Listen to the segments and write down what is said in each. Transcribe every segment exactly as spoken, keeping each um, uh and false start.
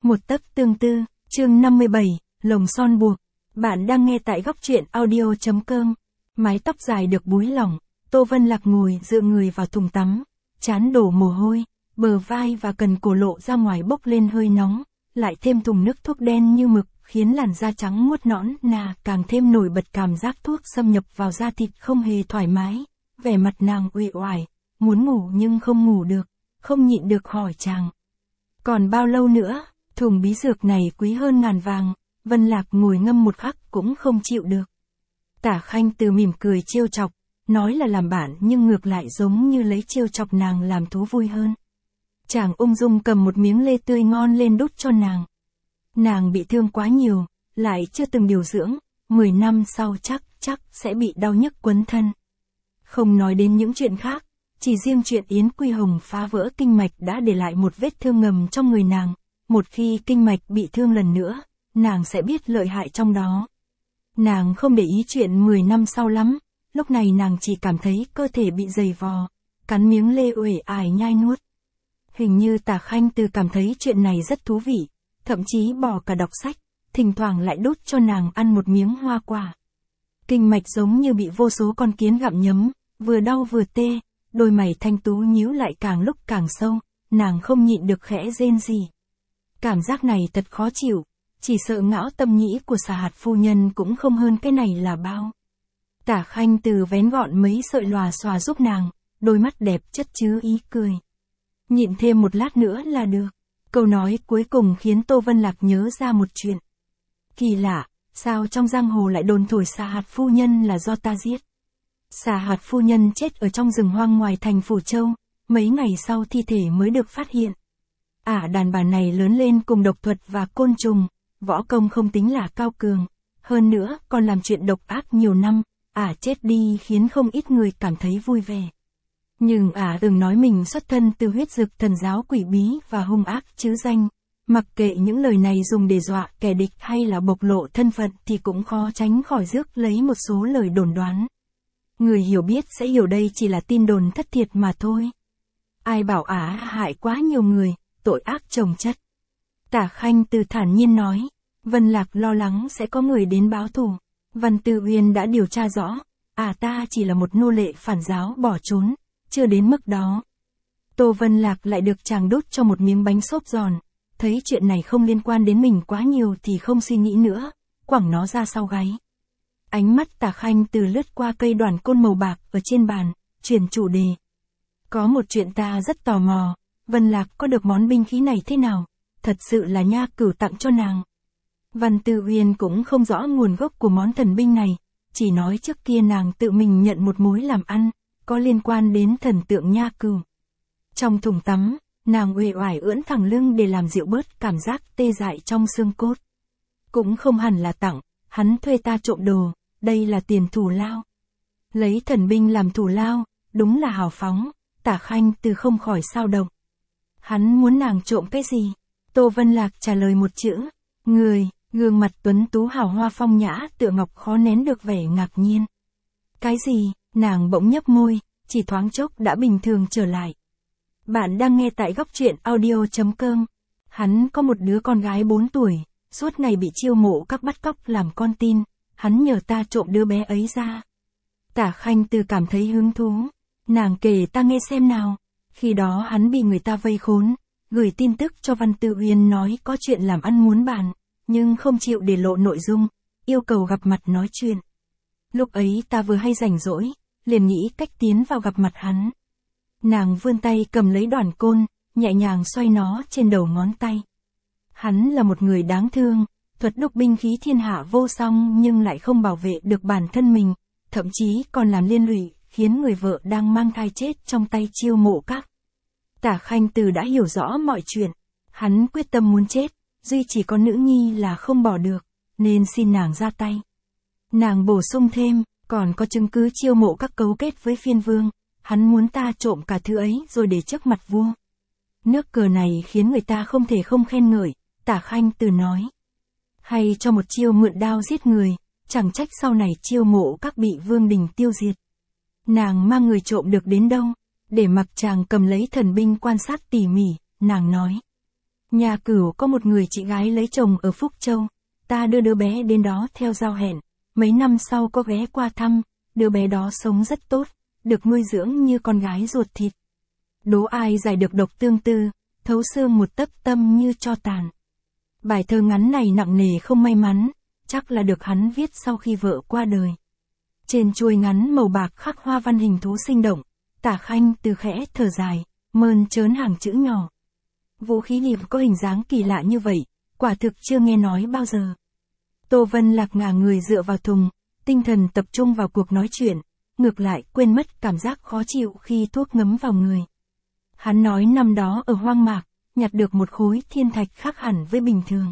Một tấc tương tư, chương năm mươi bảy, lồng son buộc. Bạn đang nghe tại góc truyện audio chấm com. Mái tóc dài được búi lỏng, Tô Vân Lạc ngồi dựa người vào thùng tắm, trán đổ mồ hôi, bờ vai và cần cổ lộ ra ngoài bốc lên hơi nóng, lại thêm thùng nước thuốc đen như mực, khiến làn da trắng muốt nõn nà càng thêm nổi bật cảm giác thuốc xâm nhập vào da thịt không hề thoải mái. Vẻ mặt nàng uể oải, muốn ngủ nhưng không ngủ được, không nhịn được hỏi chàng. Còn bao lâu nữa? Thùng bí dược này quý hơn ngàn vàng. Vân Lạc ngồi ngâm một khắc cũng không chịu được. Tả Khanh Từ mỉm cười trêu chọc, nói là làm bạn nhưng ngược lại giống như lấy trêu chọc nàng làm thú vui hơn. Chàng ung dung cầm một miếng lê tươi ngon lên đút cho nàng. Nàng bị thương quá nhiều, lại chưa từng điều dưỡng, mười năm sau chắc chắc sẽ bị đau nhức quấn thân. Không nói đến những chuyện khác, chỉ riêng chuyện Yến Quy Hồng phá vỡ kinh mạch đã để lại một vết thương ngầm trong người nàng. Một khi kinh mạch bị thương lần nữa, nàng sẽ biết lợi hại trong đó. Nàng không để ý chuyện mười năm sau lắm, lúc này nàng chỉ cảm thấy cơ thể bị dày vò, cắn miếng lê uể ải nhai nuốt. Hình như Tả Khanh Từ cảm thấy chuyện này rất thú vị, thậm chí bỏ cả đọc sách, thỉnh thoảng lại đút cho nàng ăn một miếng hoa quả. Kinh mạch giống như bị vô số con kiến gặm nhấm, vừa đau vừa tê, đôi mày thanh tú nhíu lại càng lúc càng sâu, nàng không nhịn được khẽ rên rỉ. Cảm giác này thật khó chịu, chỉ sợ ngão tâm nhĩ của Xà Hạt phu nhân cũng không hơn cái này là bao. Tả Khanh Từ vén gọn mấy sợi lòa xòa giúp nàng, đôi mắt đẹp chất chứa ý cười. Nhịn thêm một lát nữa là được. Câu nói cuối cùng khiến Tô Vân Lạc nhớ ra một chuyện. Kỳ lạ, sao trong giang hồ lại đồn thổi Xà Hạt phu nhân là do ta giết? Xà Hạt phu nhân chết ở trong rừng hoang ngoài thành Phủ Châu, mấy ngày sau thi thể mới được phát hiện. Ả à, đàn bà này lớn lên cùng độc thuật và côn trùng, võ công không tính là cao cường, hơn nữa còn làm chuyện độc ác nhiều năm, Ả à, chết đi khiến không ít người cảm thấy vui vẻ. Nhưng Ả à, từng nói mình xuất thân từ huyết dực thần giáo quỷ bí và hung ác chứ danh, mặc kệ những lời này dùng để dọa kẻ địch hay là bộc lộ thân phận thì cũng khó tránh khỏi rước lấy một số lời đồn đoán. Người hiểu biết sẽ hiểu đây chỉ là tin đồn thất thiệt mà thôi. Ai bảo Ả à, hại quá nhiều người, tội ác chồng chất. Tả Khanh Từ thản nhiên nói, Vân Lạc lo lắng sẽ có người đến báo thù. Văn Tư Uyên đã điều tra rõ, à ta chỉ là một nô lệ phản giáo bỏ trốn, chưa đến mức đó. Tô Vân Lạc lại được chàng đút cho một miếng bánh xốp giòn, thấy chuyện này không liên quan đến mình quá nhiều thì không suy nghĩ nữa, quẳng nó ra sau gáy. Ánh mắt Tả Khanh Từ lướt qua cây đoàn côn màu bạc ở trên bàn, chuyển chủ đề. Có một chuyện ta rất tò mò. Vân Lạc có được món binh khí này thế nào? Thật sự là Nha Cửu tặng cho nàng. Văn Tư Uyên cũng không rõ nguồn gốc của món thần binh này, chỉ nói trước kia nàng tự mình nhận một mối làm ăn, có liên quan đến thần tượng Nha Cửu. Trong thùng tắm, nàng uể oải ưỡn thẳng lưng để làm dịu bớt cảm giác tê dại trong xương cốt. Cũng không hẳn là tặng, hắn thuê ta trộm đồ, đây là tiền thù lao. Lấy thần binh làm thù lao, đúng là hào phóng, Tả Khanh Từ không khỏi xao động. Hắn muốn nàng trộm cái gì? Tô Vân Lạc trả lời một chữ, người, gương mặt tuấn tú hào hoa phong nhã tựa ngọc khó nén được vẻ ngạc nhiên. Cái gì? Nàng bỗng nhấp môi, chỉ thoáng chốc đã bình thường trở lại. Bạn đang nghe tại góc truyện audio chấm com. Hắn có một đứa con gái bốn tuổi, suốt ngày bị chiêu mộ các bắt cóc làm con tin, hắn nhờ ta trộm đứa bé ấy ra. Tả Khanh Từ cảm thấy hứng thú, nàng kể ta nghe xem nào. Khi đó hắn bị người ta vây khốn, gửi tin tức cho Văn Tư Uyên nói có chuyện làm ăn muốn bàn, nhưng không chịu để lộ nội dung, yêu cầu gặp mặt nói chuyện. Lúc ấy ta vừa hay rảnh rỗi, liền nghĩ cách tiến vào gặp mặt hắn. Nàng vươn tay cầm lấy đoàn côn, nhẹ nhàng xoay nó trên đầu ngón tay. Hắn là một người đáng thương, thuật đúc binh khí thiên hạ vô song nhưng lại không bảo vệ được bản thân mình, thậm chí còn làm liên lụy, khiến người vợ đang mang thai chết trong tay chiêu mộ các. Tả Khanh Từ đã hiểu rõ mọi chuyện, hắn quyết tâm muốn chết, duy chỉ có nữ nhi là không bỏ được, nên xin nàng ra tay. Nàng bổ sung thêm, còn có chứng cứ chiêu mộ các cấu kết với phiên vương, hắn muốn ta trộm cả thứ ấy rồi để trước mặt vua. Nước cờ này khiến người ta không thể không khen ngợi, Tả Khanh Từ nói. Hay cho một chiêu mượn đao giết người, chẳng trách sau này chiêu mộ các bị vương đình tiêu diệt. Nàng mang người trộm được đến đâu, để mặc chàng cầm lấy thần binh quan sát tỉ mỉ, nàng nói. Nhà Cửu có một người chị gái lấy chồng ở Phúc Châu, ta đưa đứa bé đến đó theo giao hẹn, mấy năm sau có ghé qua thăm, đứa bé đó sống rất tốt, được nuôi dưỡng như con gái ruột thịt. Đố ai giải được độc tương tư, thấu xương một tấc tâm như tro tàn. Bài thơ ngắn này nặng nề không may mắn, chắc là được hắn viết sau khi vợ qua đời. Trên chuôi ngắn màu bạc khắc hoa văn hình thú sinh động, Tả Khanh Từ khẽ thở dài, mơn trớn hàng chữ nhỏ. Vũ khí liệm có hình dáng kỳ lạ như vậy, quả thực chưa nghe nói bao giờ. Tô Vân Lạc ngả người dựa vào thùng, tinh thần tập trung vào cuộc nói chuyện, ngược lại quên mất cảm giác khó chịu khi thuốc ngấm vào người. Hắn nói năm đó ở hoang mạc, nhặt được một khối thiên thạch khác hẳn với bình thường.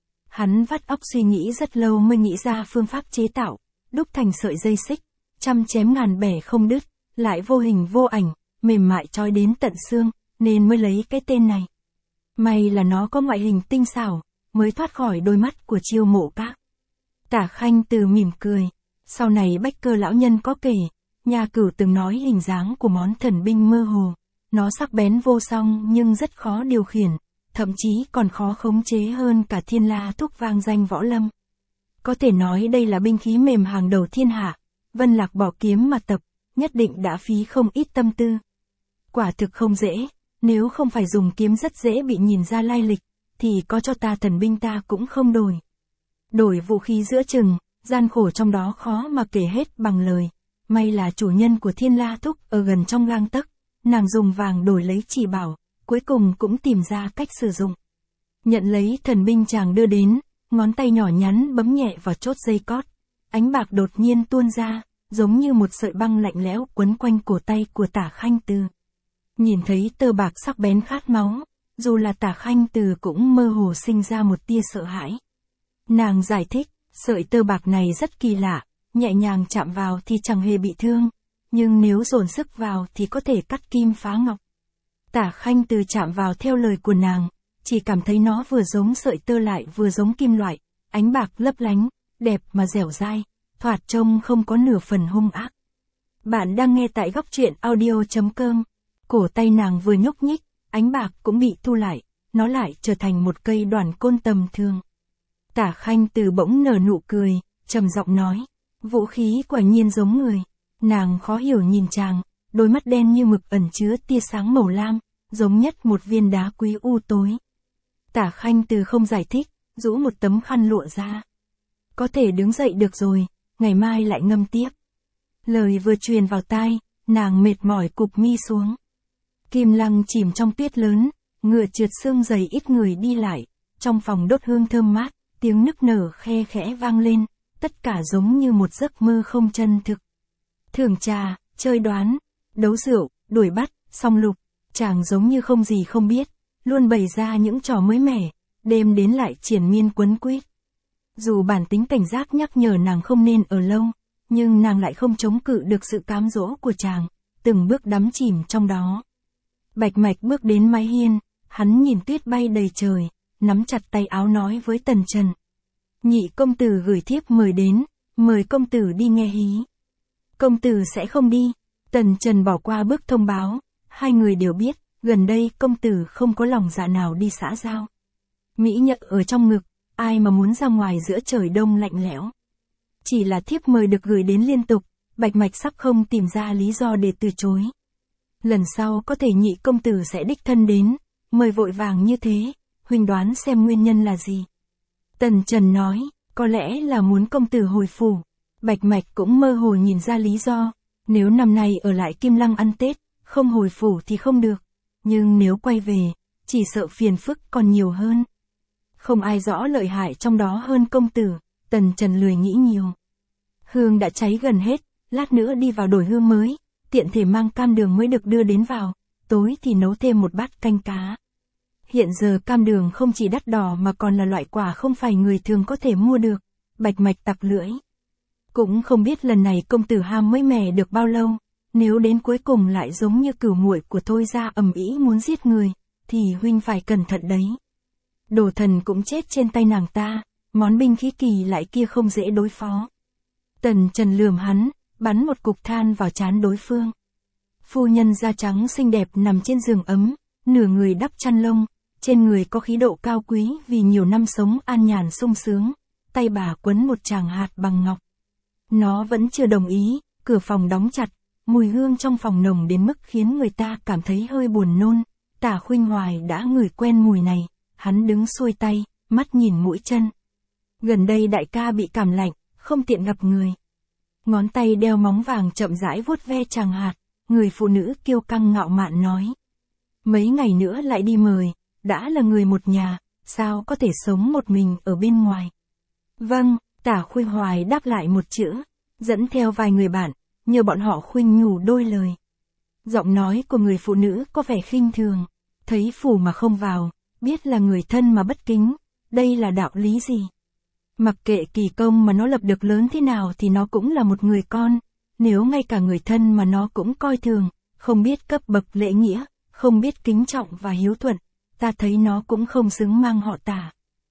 Hắn vắt óc suy nghĩ rất lâu mới nghĩ ra phương pháp chế tạo, đúc thành sợi dây xích, trăm chém ngàn bẻ không đứt, lại vô hình vô ảnh, mềm mại trói đến tận xương, nên mới lấy cái tên này. May là nó có ngoại hình tinh xảo, mới thoát khỏi đôi mắt của Chiêu Mộ Các. Tả Khanh Từ mỉm cười, sau này Bách Cơ lão nhân có kể, Nhà Cửu từng nói hình dáng của món thần binh mơ hồ, nó sắc bén vô song nhưng rất khó điều khiển, thậm chí còn khó khống chế hơn cả thiên la thúc vang danh võ lâm. Có thể nói đây là binh khí mềm hàng đầu thiên hạ, Vân Lạc bỏ kiếm mà tập, nhất định đã phí không ít tâm tư. Quả thực không dễ, nếu không phải dùng kiếm rất dễ bị nhìn ra lai lịch, thì có cho ta thần binh ta cũng không đổi. Đổi vũ khí giữa chừng, gian khổ trong đó khó mà kể hết bằng lời. May là chủ nhân của thiên la thúc ở gần trong gang tấc, nàng dùng vàng đổi lấy chỉ bảo, cuối cùng cũng tìm ra cách sử dụng. Nhận lấy thần binh chàng đưa đến, ngón tay nhỏ nhắn bấm nhẹ vào chốt dây cót, ánh bạc đột nhiên tuôn ra, giống như một sợi băng lạnh lẽo quấn quanh cổ tay của Tả Khanh Từ. Nhìn thấy tơ bạc sắc bén khát máu, dù là Tả Khanh Từ cũng mơ hồ sinh ra một tia sợ hãi. Nàng giải thích, sợi tơ bạc này rất kỳ lạ, nhẹ nhàng chạm vào thì chẳng hề bị thương, nhưng nếu dồn sức vào thì có thể cắt kim phá ngọc. Tả Khanh Từ chạm vào theo lời của nàng, chỉ cảm thấy nó vừa giống sợi tơ lại vừa giống kim loại, ánh bạc lấp lánh, đẹp mà dẻo dai, thoạt trông không có nửa phần hung ác. Bạn đang nghe tại góc truyện audio chấm com. Cổ tay nàng vừa nhúc nhích, ánh bạc cũng bị thu lại, nó lại trở thành một cây đoàn côn tầm thường. Tả Khanh Từ bỗng nở nụ cười, trầm giọng nói, vũ khí quả nhiên giống người. Nàng khó hiểu nhìn chàng, đôi mắt đen như mực ẩn chứa tia sáng màu lam, giống nhất một viên đá quý u tối. Tả Khanh Từ không giải thích, rũ một tấm khăn lụa ra. Có thể đứng dậy được rồi, ngày mai lại ngâm tiếp. Lời vừa truyền vào tai, nàng mệt mỏi cụp mi xuống. Kim Lăng chìm trong tuyết lớn, ngựa trượt xương dày ít người đi lại, trong phòng đốt hương thơm mát, tiếng nức nở khe khẽ vang lên, tất cả giống như một giấc mơ không chân thực. Thưởng trà, chơi đoán, đấu rượu, đuổi bắt, song lục, chàng giống như không gì không biết, luôn bày ra những trò mới mẻ, đêm đến lại triển miên quấn quýt. Dù bản tính cảnh giác nhắc nhở nàng không nên ở lâu, nhưng nàng lại không chống cự được sự cám dỗ của chàng, từng bước đắm chìm trong đó. Bạch Mạch bước đến mái hiên, hắn nhìn tuyết bay đầy trời, nắm chặt tay áo nói với Tần Trần. Nhị công tử gửi thiếp mời đến, mời công tử đi nghe hí. Công tử sẽ không đi. Tần Trần bỏ qua bước thông báo, hai người đều biết, gần đây công tử không có lòng dạ nào đi xã giao. Mỹ Nhậm ở trong ngực, ai mà muốn ra ngoài giữa trời đông lạnh lẽo. Chỉ là thiếp mời được gửi đến liên tục, Bạch Mạch sắp không tìm ra lý do để từ chối. Lần sau có thể nhị công tử sẽ đích thân đến, mời vội vàng như thế, huynh đoán xem nguyên nhân là gì. Tần Trần nói, có lẽ là muốn công tử hồi phủ. Bạch Mạch cũng mơ hồ nhìn ra lý do, nếu năm nay ở lại Kim Lăng ăn Tết, không hồi phủ thì không được, nhưng nếu quay về, chỉ sợ phiền phức còn nhiều hơn. Không ai rõ lợi hại trong đó hơn công tử, Tần Trần lười nghĩ nhiều. Hương đã cháy gần hết, lát nữa đi vào đổi hương mới, tiện thể mang cam đường mới được đưa đến vào, tối thì nấu thêm một bát canh cá. Hiện giờ cam đường không chỉ đắt đỏ mà còn là loại quả không phải người thường có thể mua được. Bạch Mạch tặc lưỡi. Cũng không biết lần này công tử ham mới mẻ được bao lâu, nếu đến cuối cùng lại giống như cửu muội của Thôi gia ầm ĩ muốn giết người, thì huynh phải cẩn thận đấy. Đồ thần cũng chết trên tay nàng ta, món binh khí kỳ lại kia không dễ đối phó. Tần Trần lườm hắn, bắn một cục than vào trán đối phương. Phu nhân da trắng xinh đẹp nằm trên giường ấm, nửa người đắp chăn lông, trên người có khí độ cao quý vì nhiều năm sống an nhàn sung sướng, tay bà quấn một tràng hạt bằng ngọc. Nó vẫn chưa đồng ý, cửa phòng đóng chặt, mùi hương trong phòng nồng đến mức khiến người ta cảm thấy hơi buồn nôn. Tả Khuynh Hoài đã ngửi quen mùi này, hắn đứng xuôi tay, mắt nhìn mũi chân. Gần đây đại ca bị cảm lạnh, không tiện gặp người. Ngón tay đeo móng vàng chậm rãi vuốt ve tràng hạt, người phụ nữ kiêu căng ngạo mạn nói. Mấy ngày nữa lại đi mời, đã là người một nhà, sao có thể sống một mình ở bên ngoài. Vâng, Tả Khuynh Hoài đáp lại một chữ, dẫn theo vài người bạn, nhờ bọn họ khuyên nhủ đôi lời. Giọng nói của người phụ nữ có vẻ khinh thường, thấy phủ mà không vào, biết là người thân mà bất kính, đây là đạo lý gì? Mặc kệ kỳ công mà nó lập được lớn thế nào thì nó cũng là một người con, nếu ngay cả người thân mà nó cũng coi thường, không biết cấp bậc lễ nghĩa, không biết kính trọng và hiếu thuận, ta thấy nó cũng không xứng mang họ Tả.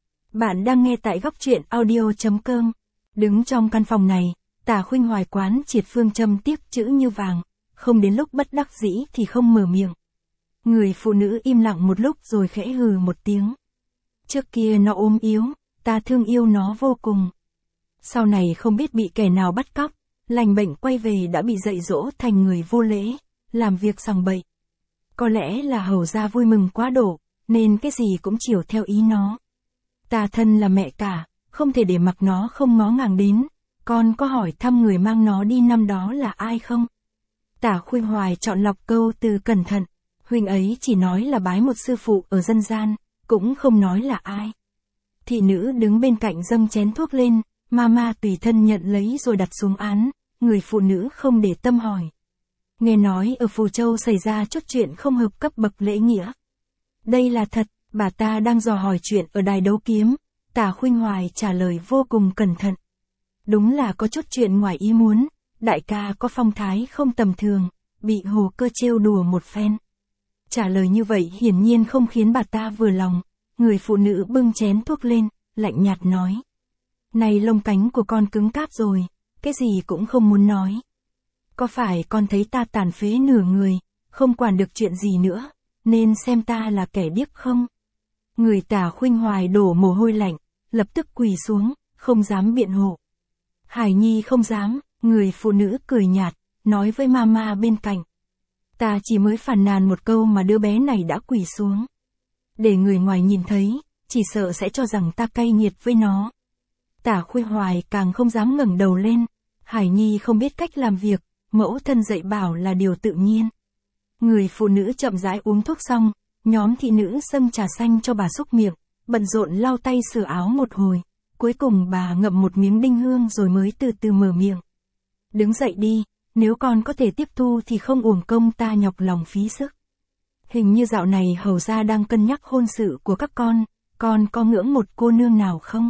Bạn đang nghe tại góc truyện audio chấm com. Đứng trong căn phòng này, Tả Khuynh Hoài quán triệt phương châm tiếc chữ như vàng, không đến lúc bất đắc dĩ thì không mở miệng. Người phụ nữ im lặng một lúc rồi khẽ hừ một tiếng. Trước kia nó ốm yếu, ta thương yêu nó vô cùng. Sau này không biết bị kẻ nào bắt cóc, lành bệnh quay về đã bị dạy dỗ thành người vô lễ, làm việc sằng bậy. Có lẽ là hầu gia vui mừng quá độ, nên cái gì cũng chiều theo ý nó. Ta thân là mẹ cả, không thể để mặc nó không ngó ngàng đến. Con có hỏi thăm người mang nó đi năm đó là ai không? Tả Khuynh Hoài chọn lọc câu từ cẩn thận. Huynh ấy chỉ nói là bái một sư phụ ở dân gian, cũng không nói là ai. Thị nữ đứng bên cạnh dâng chén thuốc lên, Mama tùy thân nhận lấy rồi đặt xuống án, người phụ nữ không để tâm hỏi. Nghe nói ở Phù Châu xảy ra chút chuyện không hợp cấp bậc lễ nghĩa. Đây là thật, bà ta đang dò hỏi chuyện ở đài đấu kiếm, Tả Khuynh Hoài trả lời vô cùng cẩn thận. Đúng là có chút chuyện ngoài ý muốn, đại ca có phong thái không tầm thường, bị Hồ Cơ trêu đùa một phen. Trả lời như vậy hiển nhiên không khiến bà ta vừa lòng, người phụ nữ bưng chén thuốc lên, lạnh nhạt nói. Này lông cánh của con cứng cáp rồi, cái gì cũng không muốn nói. Có phải con thấy ta tàn phế nửa người, không quản được chuyện gì nữa, nên xem ta là kẻ điếc không? Người Tả Khuynh Hoài đổ mồ hôi lạnh, lập tức quỳ xuống, không dám biện hộ. Hải Nhi không dám, người phụ nữ cười nhạt, nói với Mama bên cạnh. Ta chỉ mới phàn nàn một câu mà đứa bé này đã quỳ xuống. Để người ngoài nhìn thấy, chỉ sợ sẽ cho rằng ta cay nghiệt với nó. Tả Khuynh Hoài càng không dám ngẩng đầu lên. Hải Nhi không biết cách làm việc, mẫu thân dạy bảo là điều tự nhiên. Người phụ nữ chậm rãi uống thuốc xong, nhóm thị nữ dâng trà xanh cho bà xúc miệng, bận rộn lau tay sửa áo một hồi. Cuối cùng bà ngậm một miếng đinh hương rồi mới từ từ mở miệng. Đứng dậy đi, nếu con có thể tiếp thu thì không uổng công ta nhọc lòng phí sức. Hình như dạo này hầu gia đang cân nhắc hôn sự của các con, con có ngưỡng một cô nương nào không?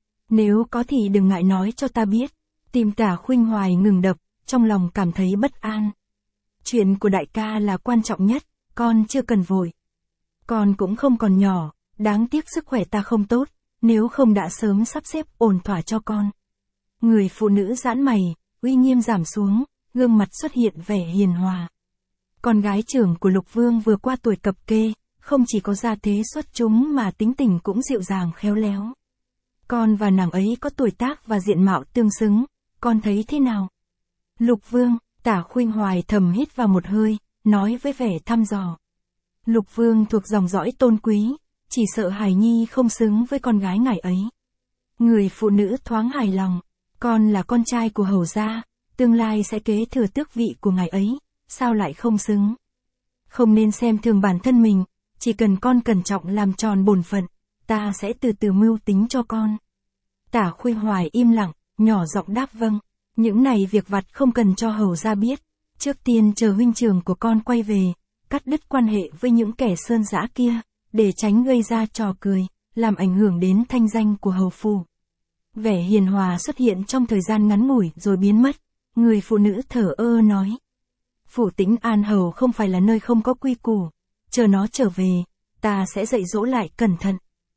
Nếu có thì đừng ngại nói cho ta biết. Tim Tả Khuynh Hoài ngừng đập, trong lòng cảm thấy bất an. Chuyện của đại ca là quan trọng nhất, con chưa cần vội. Con cũng không còn nhỏ, đáng tiếc sức khỏe ta không tốt, nếu không đã sớm sắp xếp ổn thỏa cho con. Người phụ nữ giãn mày, uy nghiêm giảm xuống, gương mặt xuất hiện vẻ hiền hòa. Con gái trưởng của Lục Vương vừa qua tuổi cập kê, không chỉ có gia thế xuất chúng mà tính tình cũng dịu dàng khéo léo. Con và nàng ấy có tuổi tác và diện mạo tương xứng, con thấy thế nào? Lục Vương, Tả Khuynh Hoài thầm hít vào một hơi, nói với vẻ thăm dò. Lục Vương thuộc dòng dõi tôn quý, chỉ sợ Hải Nhi không xứng với con gái ngài ấy. Người phụ nữ thoáng hài lòng, con là con trai của hầu gia, tương lai sẽ kế thừa tước vị của ngài ấy, sao lại không xứng? Không nên xem thường bản thân mình, chỉ cần con cẩn trọng làm tròn bổn phận, ta sẽ từ từ mưu tính cho con. Tả Khuynh Hoài im lặng, nhỏ giọng đáp vâng, những này việc vặt không cần cho hầu gia biết, trước tiên chờ huynh trưởng của con quay về, cắt đứt quan hệ với những kẻ sơn dã kia, để tránh gây ra trò cười, làm ảnh hưởng đến thanh danh của hầu phủ. Vẻ hiền hòa xuất hiện trong thời gian ngắn ngủi rồi biến mất, người phụ nữ thở ơ nói. Phủ Tĩnh An Hầu không phải là nơi không có quy củ, chờ nó trở về, ta sẽ dạy dỗ lại cẩn thận.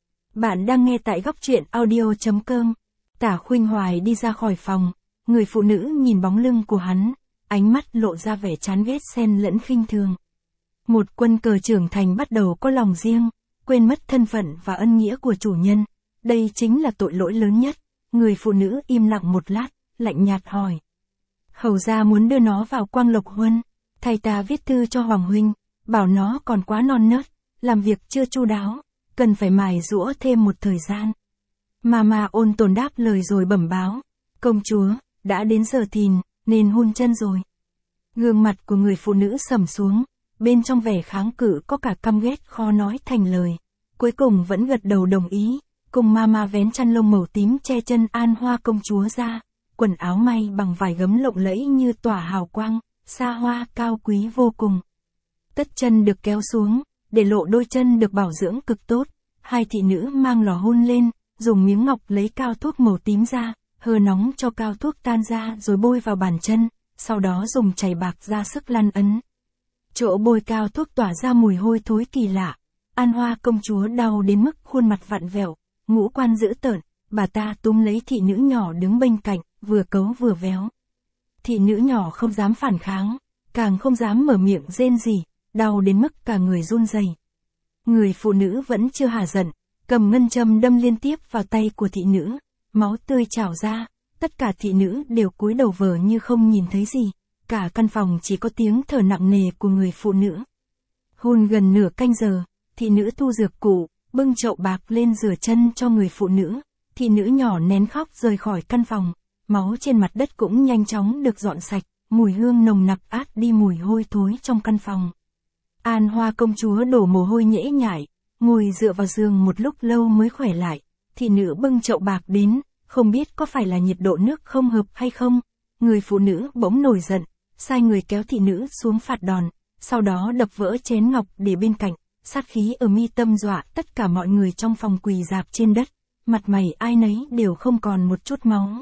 Bạn đang nghe tại góc truyện audio chấm com. Tả Khuynh Hoài đi ra khỏi phòng, người phụ nữ nhìn bóng lưng của hắn, ánh mắt lộ ra vẻ chán ghét xen lẫn khinh thường. Một quân cờ trưởng thành bắt đầu có lòng riêng, quên mất thân phận và ân nghĩa của chủ nhân. Đây chính là tội lỗi lớn nhất. Người phụ nữ im lặng một lát, lạnh nhạt hỏi. Hầu gia muốn đưa nó vào Quang Lộc Huân. Thầy ta viết thư cho Hoàng huynh, bảo nó còn quá non nớt, làm việc chưa chu đáo, cần phải mài giũa thêm một thời gian. Mama ôn tồn đáp lời rồi bẩm báo. Công chúa, đã đến giờ thìn, nên hôn chân rồi. Gương mặt của người phụ nữ sầm xuống, bên trong vẻ kháng cự có cả căm ghét khó nói thành lời. Cuối cùng vẫn gật đầu đồng ý, cùng Mama vén chăn lông màu tím che chân An Hoa công chúa ra. Quần áo may bằng vải gấm lộng lẫy như tỏa hào quang, xa hoa cao quý vô cùng. Tất chân được kéo xuống, để lộ đôi chân được bảo dưỡng cực tốt. Hai thị nữ mang lò hun lên, dùng miếng ngọc lấy cao thuốc màu tím ra, hơ nóng cho cao thuốc tan ra rồi bôi vào bàn chân, sau đó dùng chày bạc ra sức lăn ấn. Chỗ bôi cao thuốc tỏa ra mùi hôi thối kỳ lạ. An Hoa công chúa đau đến mức khuôn mặt vặn vẹo, ngũ quan dữ tợn, bà ta túm lấy thị nữ nhỏ đứng bên cạnh, vừa cấu vừa véo. Thị nữ nhỏ không dám phản kháng, càng không dám mở miệng rên rỉ, đau đến mức cả người run rẩy. Người phụ nữ vẫn chưa hả giận, cầm ngân châm đâm liên tiếp vào tay của thị nữ, máu tươi trào ra, tất cả thị nữ đều cúi đầu vờ như không nhìn thấy gì, cả căn phòng chỉ có tiếng thở nặng nề của người phụ nữ. Hun gần nửa canh giờ, thị nữ thu dược cụ, bưng chậu bạc lên rửa chân cho người phụ nữ, thị nữ nhỏ nén khóc rời khỏi căn phòng, máu trên mặt đất cũng nhanh chóng được dọn sạch, mùi hương nồng nặc át đi mùi hôi thối trong căn phòng. An Hoa công chúa đổ mồ hôi nhễ nhại, ngồi dựa vào giường một lúc lâu mới khỏe lại. Thị nữ bưng chậu bạc đến, không biết có phải là nhiệt độ nước không hợp hay không. Người phụ nữ bỗng nổi giận, sai người kéo thị nữ xuống phạt đòn, sau đó đập vỡ chén ngọc để bên cạnh, sát khí ở mi tâm dọa tất cả mọi người trong phòng quỳ rạp trên đất, mặt mày ai nấy đều không còn một chút máu.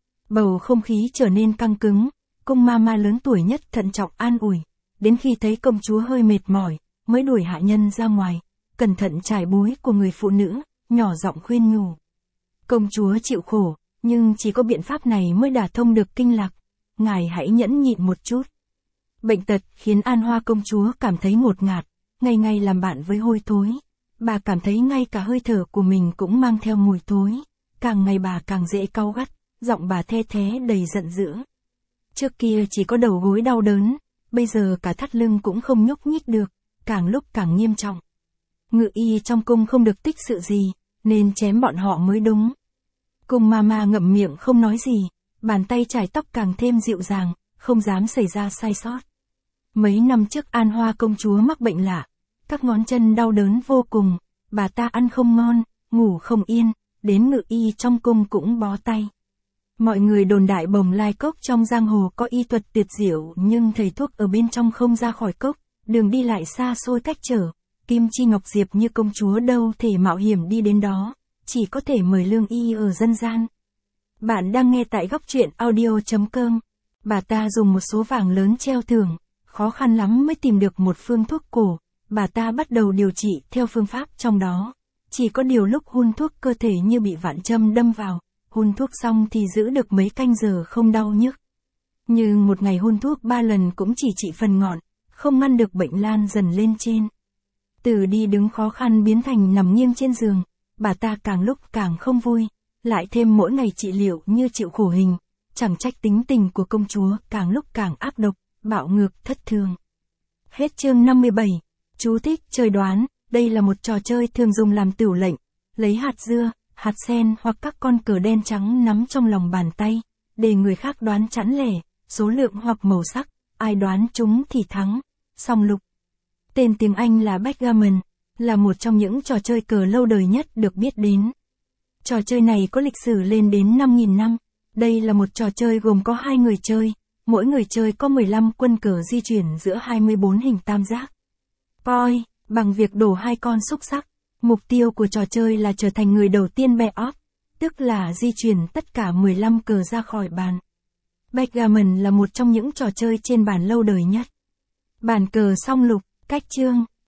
Bầu không khí trở nên căng cứng, cung Mama lớn tuổi nhất thận trọng an ủi. Đến khi thấy công chúa hơi mệt mỏi, mới đuổi hạ nhân ra ngoài, cẩn thận trải búi của người phụ nữ, nhỏ giọng khuyên nhủ. Công chúa chịu khổ, nhưng chỉ có biện pháp này mới đả thông được kinh lạc. Ngài hãy nhẫn nhịn một chút. Bệnh tật khiến An Hoa công chúa cảm thấy ngột ngạt, ngày ngày làm bạn với hôi thối. Bà cảm thấy ngay cả hơi thở của mình cũng mang theo mùi thối. Càng ngày bà càng dễ cáu gắt, giọng bà the thé đầy giận dữ. Trước kia chỉ có đầu gối đau đớn, bây giờ cả thắt lưng cũng không nhúc nhích được, càng lúc càng nghiêm trọng. Ngự y trong cung không được tích sự gì, nên chém bọn họ mới đúng. Cung Mama ngậm miệng không nói gì, bàn tay chải tóc càng thêm dịu dàng, không dám xảy ra sai sót. Mấy năm trước An Hoa công chúa mắc bệnh lạ, các ngón chân đau đớn vô cùng, bà ta ăn không ngon, ngủ không yên, đến ngự y trong cung cũng bó tay. Mọi người đồn đại Bồng Lai Cốc trong giang hồ có y thuật tuyệt diệu, nhưng thầy thuốc ở bên trong không ra khỏi cốc, đường đi lại xa xôi cách trở. Kim Chi Ngọc Diệp như công chúa đâu thể mạo hiểm đi đến đó, chỉ có thể mời lương y ở dân gian. Bạn đang nghe tại góc truyện audio chấm com. Bà ta dùng một số vàng lớn treo thưởng, khó khăn lắm mới tìm được một phương thuốc cổ. Bà ta bắt đầu điều trị theo phương pháp trong đó. Chỉ có điều lúc hun thuốc cơ thể như bị vạn châm đâm vào. Hun thuốc xong thì giữ được mấy canh giờ không đau nhức. Nhưng một ngày hun thuốc ba lần cũng chỉ trị phần ngọn, không ngăn được bệnh lan dần lên trên. Từ đi đứng khó khăn biến thành nằm nghiêng trên giường, bà ta càng lúc càng không vui, lại thêm mỗi ngày trị liệu như chịu khổ hình, chẳng trách tính tình của công chúa càng lúc càng ác độc, bạo ngược thất thường. Hết chương năm mươi bảy. Chú thích chơi đoán, đây là một trò chơi thường dùng làm tửu lệnh, lấy hạt dưa, hạt sen hoặc các con cờ đen trắng nắm trong lòng bàn tay, để người khác đoán chẵn lẻ, số lượng hoặc màu sắc, ai đoán chúng thì thắng. Song lục. Tên tiếng Anh là backgammon, là một trong những trò chơi cờ lâu đời nhất được biết đến. Trò chơi này có lịch sử lên đến năm nghìn năm. Đây là một trò chơi gồm có hai người chơi, mỗi người chơi có mười lăm quân cờ di chuyển giữa hai mươi bốn hình tam giác. Poi, bằng việc đổ hai con xúc xắc. Mục tiêu của trò chơi là trở thành người đầu tiên be off, tức là di chuyển tất cả mười lăm cờ ra khỏi bàn. Backgammon là một trong những trò chơi trên bàn lâu đời nhất. Bàn cờ song lục, cách chương.